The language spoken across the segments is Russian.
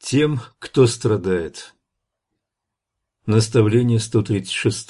Тем, кто страдает. Наставление 136.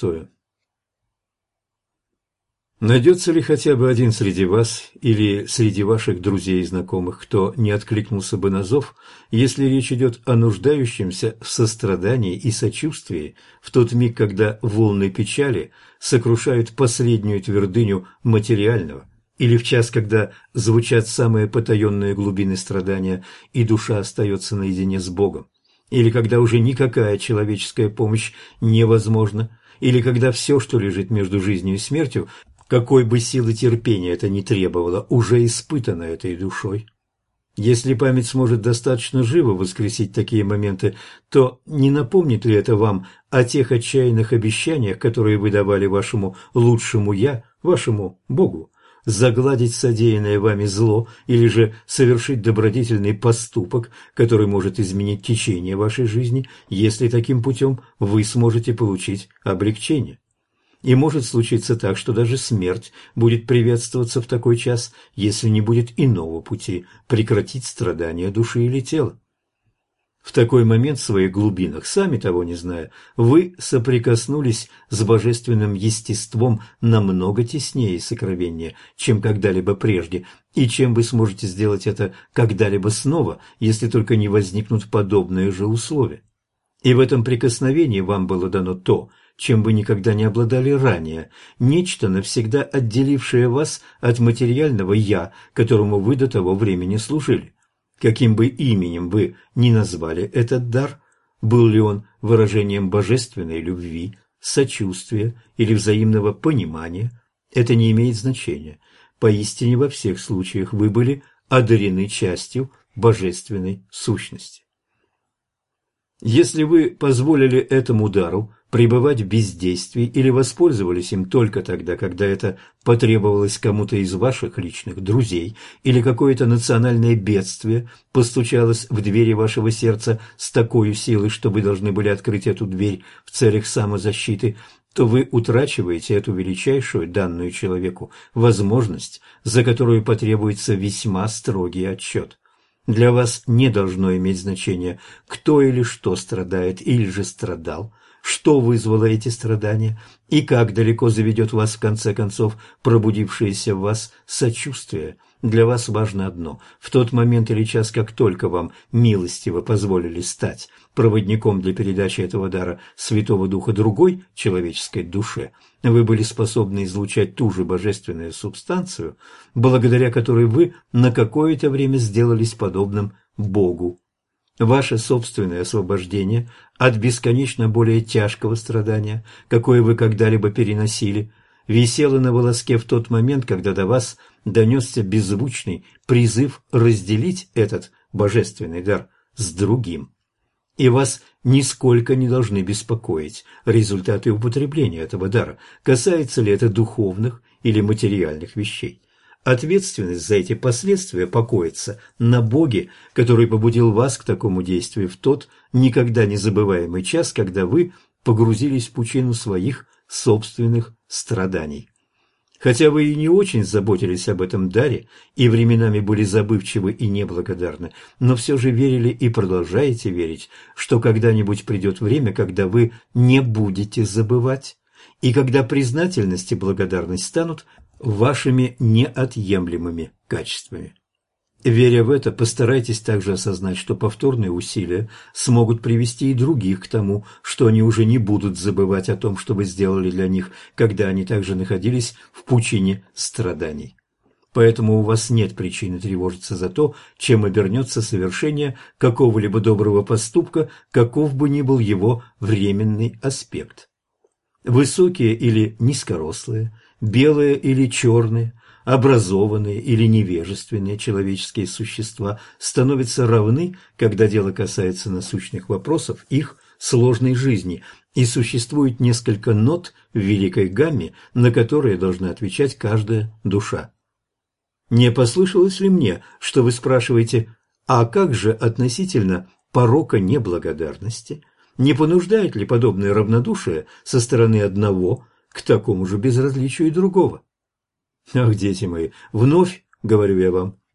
Найдется ли хотя бы один среди вас или среди ваших друзей и знакомых, кто не откликнулся бы на зов, если речь идет о нуждающемся в сострадании и сочувствии в тот миг, когда волны печали сокрушают последнюю твердыню материального, или в час, когда звучат самые потаенные глубины страдания, и душа остается наедине с Богом, или когда уже никакая человеческая помощь невозможна, или когда все, что лежит между жизнью и смертью, какой бы силы терпения это ни требовало, уже испытано этой душой. Если память сможет достаточно живо воскресить такие моменты, то не напомнит ли это вам о тех отчаянных обещаниях, которые вы давали вашему лучшему «я», вашему Богу, загладить содеянное вами зло или же совершить добродетельный поступок, который может изменить течение вашей жизни, если таким путем вы сможете получить облегчение? И может случиться так, что даже смерть будет приветствоваться в такой час, если не будет иного пути прекратить страдания души или тела. В такой момент в своих глубинах, сами того не зная, вы соприкоснулись с божественным естеством намного теснее и сокровеннее, чем когда-либо прежде, и чем вы сможете сделать это когда-либо снова, если только не возникнут подобные же условия. И в этом прикосновении вам было дано то, чем вы никогда не обладали ранее, нечто, навсегда отделившее вас от материального «я», которому вы до того времени служили. Каким бы именем вы ни назвали этот дар, был ли он выражением божественной любви, сочувствия или взаимного понимания, это не имеет значения. Поистине во всех случаях вы были одарены частью божественной сущности. Если вы позволили этому дару пребывать в бездействии или воспользовались им только тогда, когда это потребовалось кому-то из ваших личных друзей, или какое-то национальное бедствие постучалось в двери вашего сердца с такой силой, что вы должны были открыть эту дверь в целях самозащиты, то вы утрачиваете эту величайшую, данную человеку, возможность, за которую потребуется весьма строгий отчет. Для вас не должно иметь значения, кто или что страдает или же страдал, что вызвало эти страдания и как далеко заведет вас в конце концов пробудившееся в вас сочувствие. Для вас важно одно: в тот момент или час, как только вам милостиво позволили стать проводником для передачи этого дара Святого Духа другой человеческой душе, вы были способны излучать ту же божественную субстанцию, благодаря которой вы на какое-то время сделались подобным Богу. Ваше собственное освобождение от бесконечно более тяжкого страдания, какое вы когда-либо переносили, висело на волоске в тот момент, когда до вас донесся беззвучный призыв разделить этот божественный дар с другим. И вас нисколько не должны беспокоить результаты употребления этого дара, касается ли это духовных или материальных вещей. Ответственность за эти последствия покоится на Боге, который побудил вас к такому действию в тот никогда не забываемый час, когда вы погрузились в пучину своих собственных страданий. Хотя вы и не очень заботились об этом даре, и временами были забывчивы и неблагодарны, но все же верили и продолжаете верить, что когда-нибудь придет время, когда вы не будете забывать, и когда признательность и благодарность станут вашими неотъемлемыми качествами. Веря в это, постарайтесь также осознать, что повторные усилия смогут привести и других к тому, что они уже не будут забывать о том, что вы сделали для них, когда они также находились в пучине страданий. Поэтому у вас нет причины тревожиться за то, чем обернется совершение какого-либо доброго поступка, каков бы ни был его временный аспект. Высокие или низкорослые, белые или черные, образованные или невежественные человеческие существа становятся равны, когда дело касается насущных вопросов их сложной жизни, и существует несколько нот в великой гамме, на которые должна отвечать каждая душа. Не послышалось ли мне, что вы спрашиваете, а как же относительно порока неблагодарности? Не понуждает ли подобное равнодушие со стороны одного к такому же безразличию и другого? Ах, дети мои, вновь, говорю я вам,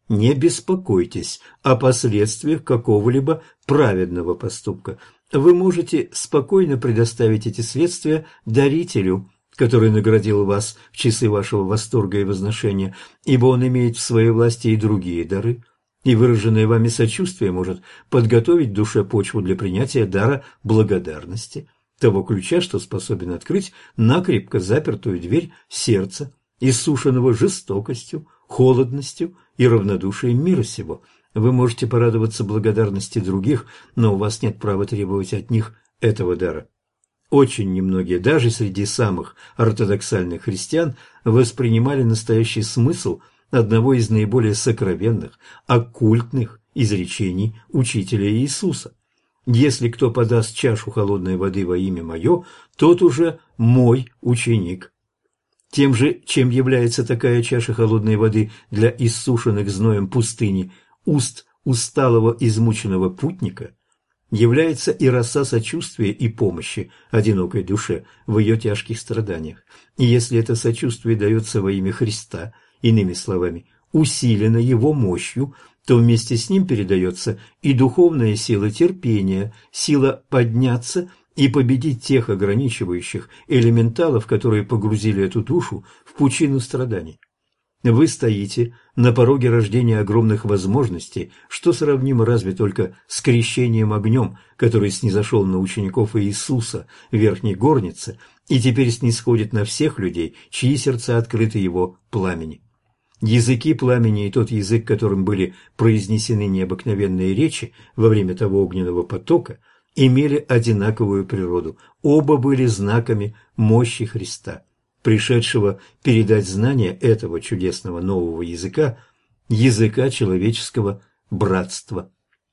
Не беспокойтесь о последствиях какого-либо праведного поступка. Вы можете спокойно предоставить эти следствия дарителю, который наградил вас в часы вашего восторга и возношения, ибо он имеет в своей власти и другие дары, и выраженное вами сочувствие может подготовить душе почву для принятия дара благодарности, того ключа, что способен открыть накрепко запертую дверь сердца, иссушенного жестокостью, холодностью и равнодушием мира сего. Вы можете порадоваться благодарности других, но у вас нет права требовать от них этого дара. Очень немногие, даже среди самых ортодоксальных христиан, воспринимали настоящий смысл одного из наиболее сокровенных, оккультных изречений учителя Иисуса. Если кто подаст чашу холодной воды во имя мое, тот уже мой ученик. Тем же, чем является такая чаша холодной воды для иссушенных зноем пустыни уст усталого измученного путника, является и роса сочувствия и помощи одинокой душе в ее тяжких страданиях. И если это сочувствие дается во имя Христа, иными словами, усилено Его мощью, то вместе с ним передается и духовная сила терпения, сила подняться и победить тех ограничивающих элементалов, которые погрузили эту душу в пучину страданий. Вы стоите на пороге рождения огромных возможностей, что сравнимо разве только с крещением огнем, который снизошел на учеников Иисуса в верхней горнице и теперь снисходит на всех людей, чьи сердца открыты его пламени. Языки пламени и тот язык, которым были произнесены необыкновенные речи во время того огненного потока, имели одинаковую природу, оба были знаками мощи Христа, пришедшего передать знания этого чудесного нового языка, языка человеческого братства.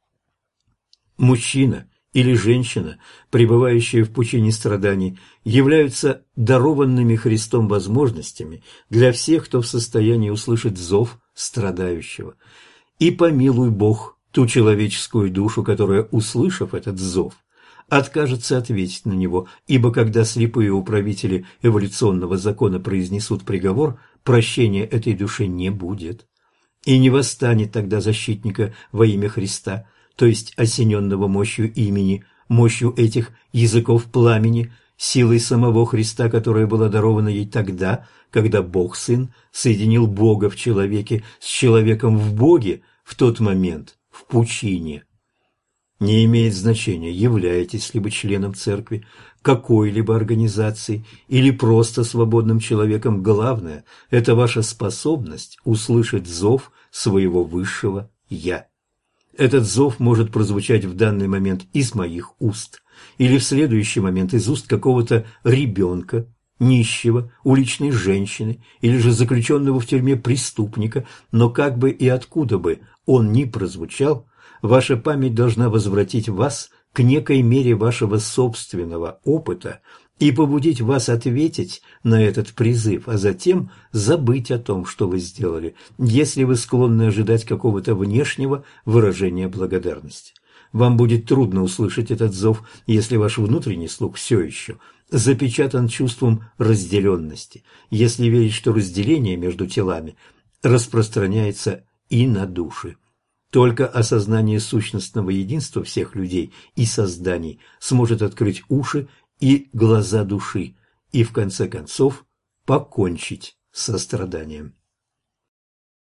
Мужчина или женщина, пребывающие в пучине страданий, являются дарованными Христом возможностями для всех, кто в состоянии услышать зов страдающего. И помилуй Бог ту человеческую душу, которая, услышав этот зов, откажется ответить на него, ибо когда слепые управители эволюционного закона произнесут приговор, прощения этой душе не будет. И не восстанет тогда защитника во имя Христа, то есть осененного мощью имени, мощью этих языков пламени, силой самого Христа, которая была дарована ей тогда, когда Бог-Сын соединил Бога в человеке с человеком в Боге в тот момент в пучине. Не имеет значения, являетесь ли вы членом церкви, какой-либо организации или просто свободным человеком. Главное – это ваша способность услышать зов своего высшего «Я». Этот зов может прозвучать в данный момент из моих уст или в следующий момент из уст какого-то ребенка, нищего, уличной женщины или же заключенного в тюрьме преступника, но как бы и откуда бы он ни прозвучал, ваша память должна возвратить вас к некой мере вашего собственного опыта и побудить вас ответить на этот призыв, а затем забыть о том, что вы сделали, если вы склонны ожидать какого-то внешнего выражения благодарности. Вам будет трудно услышать этот зов, если ваш внутренний слух все еще запечатан чувством разделенности, если верить, что разделение между телами распространяется и на души. Только осознание сущностного единства всех людей и созданий сможет открыть уши и глаза души и, в конце концов, покончить со страданием.